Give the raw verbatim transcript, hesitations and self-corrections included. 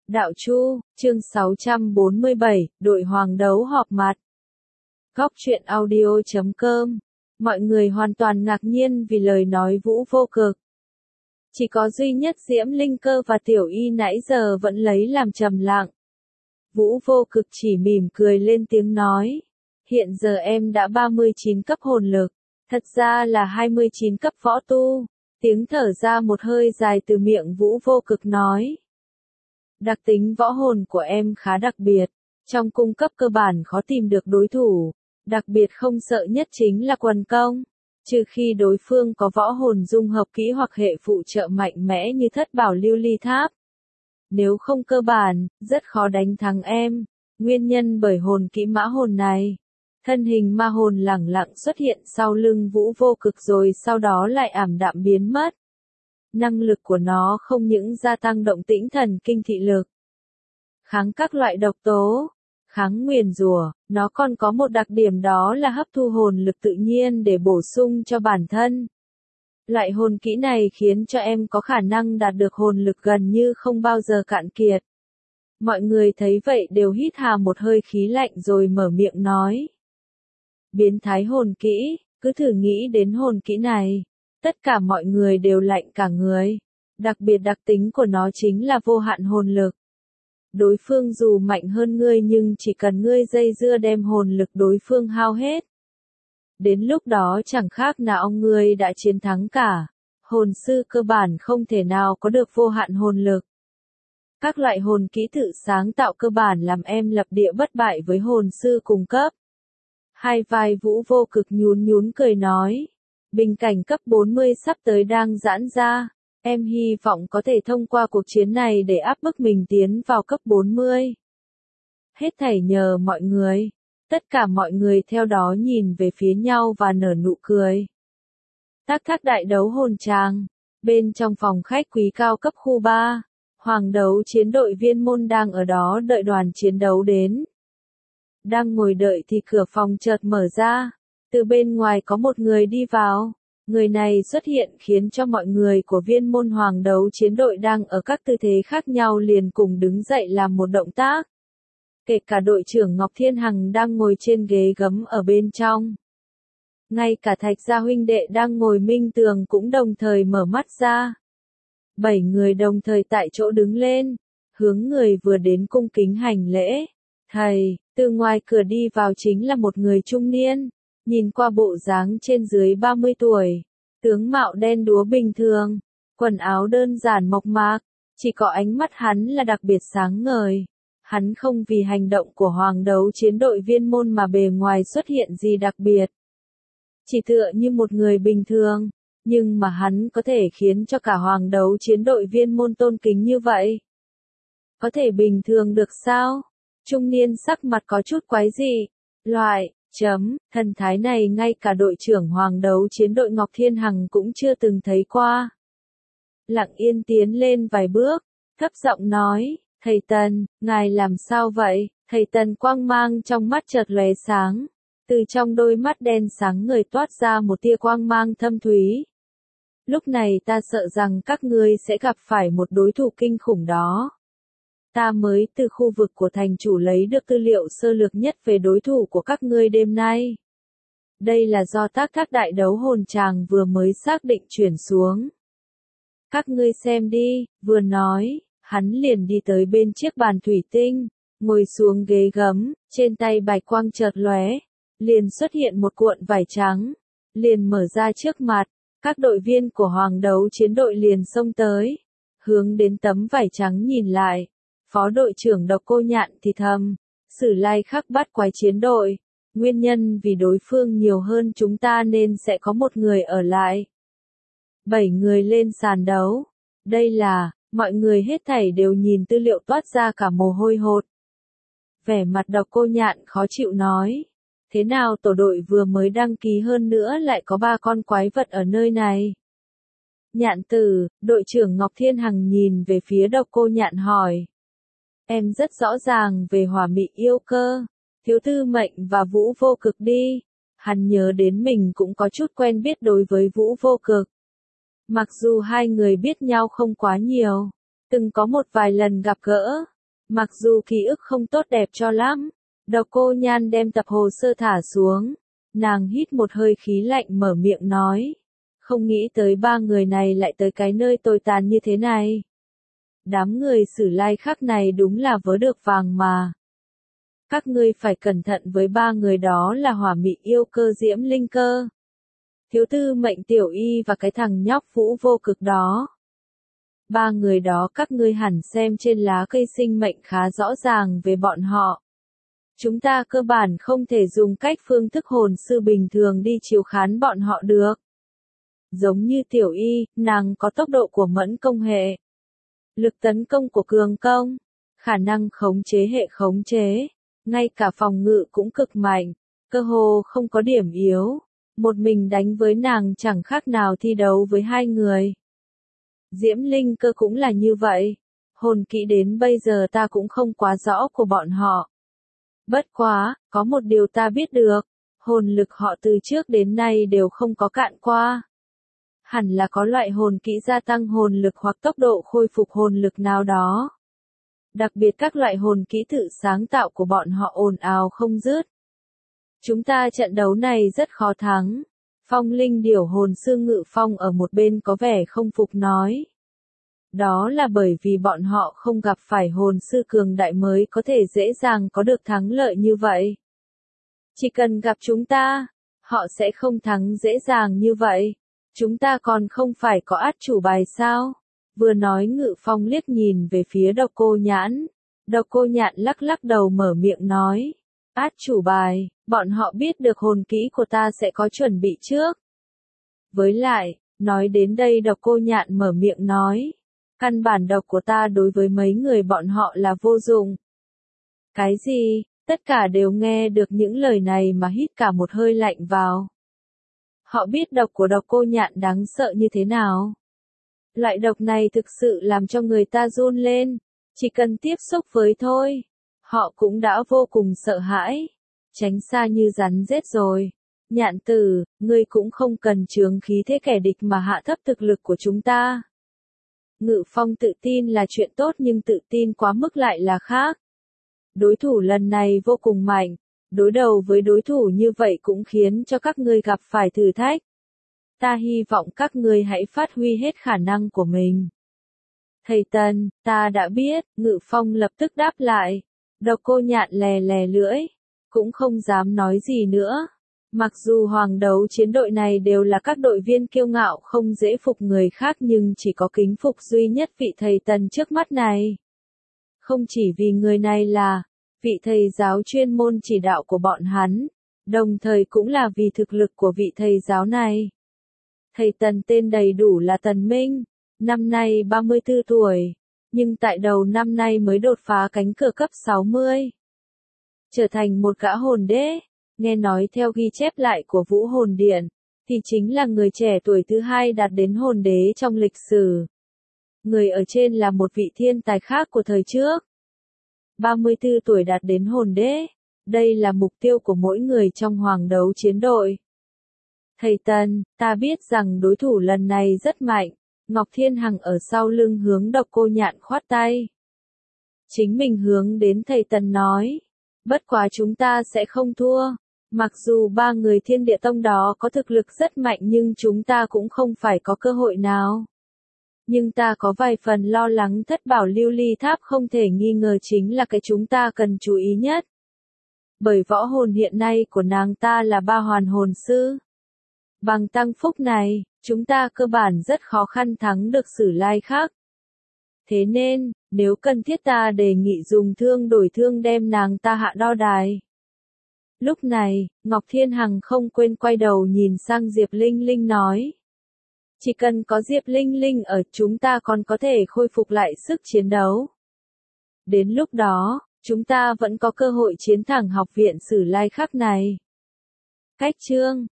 Đạo Chu, chương sáu trăm bốn mươi bảy, đội hoàng đấu họp mặt. Góc truyện audio chấm com. Mọi người hoàn toàn ngạc nhiên vì lời nói Vũ Vô Cực. Chỉ có duy nhất Diễm Linh Cơ và Tiểu Y nãy giờ vẫn lấy làm trầm lặng. Vũ Vô Cực chỉ mỉm cười lên tiếng nói. Hiện giờ em đã ba mươi chín cấp hồn lực, thật ra là hai mươi chín cấp võ tu. Tiếng thở ra một hơi dài từ miệng Vũ Vô Cực nói. Đặc tính võ hồn của em khá đặc biệt, trong cung cấp cơ bản khó tìm được đối thủ, đặc biệt không sợ nhất chính là quần công, trừ khi đối phương có võ hồn dung hợp kỹ hoặc hệ phụ trợ mạnh mẽ như thất bảo lưu ly tháp. Nếu không cơ bản, rất khó đánh thắng em, nguyên nhân bởi hồn kỹ mã hồn này. Thân hình ma hồn lẳng lặng xuất hiện sau lưng Vũ Vô Cực rồi sau đó lại ảm đạm biến mất. Năng lực của nó không những gia tăng động tĩnh thần kinh thị lực, kháng các loại độc tố, kháng nguyền rủa, nó còn có một đặc điểm đó là hấp thu hồn lực tự nhiên để bổ sung cho bản thân. Loại hồn kỹ này khiến cho em có khả năng đạt được hồn lực gần như không bao giờ cạn kiệt. Mọi người thấy vậy đều hít hà một hơi khí lạnh rồi mở miệng nói. Biến thái hồn kỹ, cứ thử nghĩ đến hồn kỹ này. Tất cả mọi người đều lạnh cả người. Đặc biệt đặc tính của nó chính là vô hạn hồn lực. Đối phương dù mạnh hơn ngươi nhưng chỉ cần ngươi dây dưa đem hồn lực đối phương hao hết. Đến lúc đó chẳng khác nào ngươi đã chiến thắng cả. Hồn sư cơ bản không thể nào có được vô hạn hồn lực. Các loại hồn kỹ tự sáng tạo cơ bản làm em lập địa bất bại với hồn sư cùng cấp. Hai vai Vũ Vô Cực nhún nhún cười nói. Bình cảnh cấp bốn mươi sắp tới đang giãn ra, em hy vọng có thể thông qua cuộc chiến này để áp bức mình tiến vào cấp bốn mươi. Hết thảy nhờ mọi người. Tất cả mọi người theo đó nhìn về phía nhau và nở nụ cười. Tác thác đại đấu hồn tràng. Bên trong phòng khách quý cao cấp khu ba, hoàng đấu chiến đội Viên Môn đang ở đó đợi đoàn chiến đấu đến. Đang ngồi đợi thì cửa phòng chợt mở ra. Từ bên ngoài có một người đi vào. Người này xuất hiện khiến cho mọi người của Viên Môn hoàng đấu chiến đội đang ở các tư thế khác nhau liền cùng đứng dậy làm một động tác. Kể cả đội trưởng Ngọc Thiên Hằng đang ngồi trên ghế gấm ở bên trong. Ngay cả Thạch Gia huynh đệ đang ngồi minh tường cũng đồng thời mở mắt ra. Bảy người đồng thời tại chỗ đứng lên, hướng người vừa đến cung kính hành lễ. Thầy, từ ngoài cửa đi vào chính là một người trung niên. Nhìn qua bộ dáng trên dưới ba mươi tuổi, tướng mạo đen đúa bình thường, quần áo đơn giản mộc mạc, chỉ có ánh mắt hắn là đặc biệt sáng ngời. Hắn không vì hành động của hoàng đấu chiến đội Viên Môn mà bề ngoài xuất hiện gì đặc biệt. Chỉ tựa như một người bình thường, nhưng mà hắn có thể khiến cho cả hoàng đấu chiến đội Viên Môn tôn kính như vậy. Có thể bình thường được sao? Trung niên sắc mặt có chút quái dị. Loại Chấm, thần thái này ngay cả đội trưởng hoàng đấu chiến đội Ngọc Thiên Hằng cũng chưa từng thấy qua. Lặng yên tiến lên vài bước, thấp giọng nói, thầy Tần, ngài làm sao vậy? Thầy Tần quang mang trong mắt chợt lóe sáng, từ trong đôi mắt đen sáng người toát ra một tia quang mang thâm thúy. Lúc này ta sợ rằng các ngươi sẽ gặp phải một đối thủ kinh khủng đó. Ta mới từ khu vực của thành chủ lấy được tư liệu sơ lược nhất về đối thủ của các ngươi đêm nay. Đây là do tác thác đại đấu hồn tràng vừa mới xác định chuyển xuống. Các ngươi xem đi, vừa nói, hắn liền đi tới bên chiếc bàn thủy tinh, ngồi xuống ghế gấm, trên tay bạch quang chợt lóe, liền xuất hiện một cuộn vải trắng, liền mở ra trước mặt, các đội viên của hoàng đấu chiến đội liền xông tới, hướng đến tấm vải trắng nhìn lại. Phó đội trưởng Độc Cô Nhạn thì thầm, Sử Lai Khắc bắt quái chiến đội, nguyên nhân vì đối phương nhiều hơn chúng ta nên sẽ có một người ở lại. Bảy người lên sàn đấu, đây là, mọi người hết thảy đều nhìn tư liệu toát ra cả mồ hôi hột. Vẻ mặt Độc Cô Nhạn khó chịu nói, thế nào tổ đội vừa mới đăng ký hơn nữa lại có ba con quái vật ở nơi này? Nhạn tử, đội trưởng Ngọc Thiên Hằng nhìn về phía Độc Cô Nhạn hỏi. Em rất rõ ràng về Hỏa Mị Yêu Cơ, Thiếu Tư Mệnh và Vũ Vô Cực đi. Hắn nhớ đến mình cũng có chút quen biết đối với Vũ Vô Cực. Mặc dù hai người biết nhau không quá nhiều, từng có một vài lần gặp gỡ, Mặc dù ký ức không tốt đẹp cho lắm, Độc Cô Nhan đem tập hồ sơ thả xuống, nàng hít một hơi khí lạnh mở miệng nói. Không nghĩ tới ba người này lại tới cái nơi tồi tàn như thế này. Đám người Sử Lai Khắc này đúng là vớ được vàng mà. Các ngươi phải cẩn thận với ba người đó là Hỏa Mị Yêu Cơ Diễm Linh Cơ, Thiếu Tư Mệnh Tiểu Y và cái thằng nhóc Vũ Vô Cực đó. Ba người đó các ngươi hẳn xem trên lá cây sinh mệnh khá rõ ràng về bọn họ. Chúng ta cơ bản không thể dùng cách phương thức hồn sư bình thường đi chiếu khán bọn họ được. Giống như Tiểu Y, nàng có tốc độ của mẫn công hệ, lực tấn công của cường công, khả năng khống chế hệ khống chế, ngay cả phòng ngự cũng cực mạnh, cơ hồ không có điểm yếu. Một mình đánh với nàng chẳng khác nào thi đấu với hai người. Diễm Linh Cơ cũng là như vậy. Hồn kỹ đến bây giờ ta cũng không quá rõ của bọn họ. Bất quá, có một điều ta biết được, hồn lực họ từ trước đến nay đều không có cạn qua. Hẳn là có loại hồn kỹ gia tăng hồn lực hoặc tốc độ khôi phục hồn lực nào đó. Đặc biệt các loại hồn kỹ tự sáng tạo của bọn họ ồn ào không dứt. Chúng ta trận đấu này rất khó thắng. Phong Linh Điểu hồn sư Ngự Phong ở một bên có vẻ không phục nói. Đó là bởi vì bọn họ không gặp phải hồn sư cường đại mới có thể dễ dàng có được thắng lợi như vậy. Chỉ cần gặp chúng ta, họ sẽ không thắng dễ dàng như vậy. Chúng ta còn không phải có át chủ bài sao? Vừa nói Ngự Phong liếc nhìn về phía Độc Cô Nhãn. Độc Cô Nhạn lắc lắc đầu mở miệng nói. Át chủ bài, bọn họ biết được hồn kỹ của ta sẽ có chuẩn bị trước. Với lại, nói đến đây Độc Cô Nhạn mở miệng nói. Căn bản độc của ta đối với mấy người bọn họ là vô dụng. Cái gì? Tất cả đều nghe được những lời này mà hít cả một hơi lạnh vào. Họ biết độc của Độc Cô Nhạn đáng sợ như thế nào. Loại độc này thực sự làm cho người ta run lên, chỉ cần tiếp xúc với thôi, họ cũng đã vô cùng sợ hãi, tránh xa như rắn rết rồi. Nhạn tử, ngươi cũng không cần chướng khí thế kẻ địch mà hạ thấp thực lực của chúng ta. Ngự Phong tự tin là chuyện tốt nhưng tự tin quá mức lại là khác. Đối thủ lần này vô cùng mạnh, đối đầu với đối thủ như vậy cũng khiến cho các ngươi gặp phải thử thách. Ta hy vọng các ngươi hãy phát huy hết khả năng của mình. Thầy Tần, ta đã biết, Ngự Phong lập tức đáp lại. Độc Cô Nhạn lè lè lưỡi, cũng không dám nói gì nữa. Mặc dù hoàng đấu chiến đội này đều là các đội viên kiêu ngạo không dễ phục người khác nhưng chỉ có kính phục duy nhất vị thầy Tần trước mắt này. Không chỉ vì người này là vị thầy giáo chuyên môn chỉ đạo của bọn hắn, đồng thời cũng là vì thực lực của vị thầy giáo này. Thầy Tần tên đầy đủ là Tần Minh, năm nay ba mươi tư tuổi, nhưng tại đầu năm nay mới đột phá cánh cửa cấp sáu mươi. Trở thành một gã hồn đế, nghe nói theo ghi chép lại của Vũ Hồn Điện, thì chính là người trẻ tuổi thứ hai đạt đến hồn đế trong lịch sử. Người ở trên là một vị thiên tài khác của thời trước. ba mươi tư tuổi đạt đến hồn đế, đây là mục tiêu của mỗi người trong hoàng đấu chiến đội. Thầy Tần, ta biết rằng đối thủ lần này rất mạnh. Ngọc Thiên Hằng ở sau lưng hướng Độc Cô Nhạn khoát tay. Chính mình hướng đến thầy Tần nói. Bất quá chúng ta sẽ không thua. Mặc dù ba người Thiên Địa Tông đó có thực lực rất mạnh nhưng chúng ta cũng không phải có cơ hội nào. Nhưng ta có vài phần lo lắng Thất Bảo Lưu Ly Tháp không thể nghi ngờ chính là cái chúng ta cần chú ý nhất. Bởi võ hồn hiện nay của nàng ta là ba hoàn hồn sư. Bằng tăng phúc này, chúng ta cơ bản rất khó khăn thắng được Sử Lai Khắc. Thế nên, nếu cần thiết ta đề nghị dùng thương đổi thương đem nàng ta hạ đo đài. Lúc này, Ngọc Thiên Hằng không quên quay đầu nhìn sang Diệp Linh Linh nói. Chỉ cần có Diệp Linh Linh ở chúng ta còn có thể khôi phục lại sức chiến đấu. Đến lúc đó, chúng ta vẫn có cơ hội chiến thắng học viện Sử Lai Khắc này. Cách chương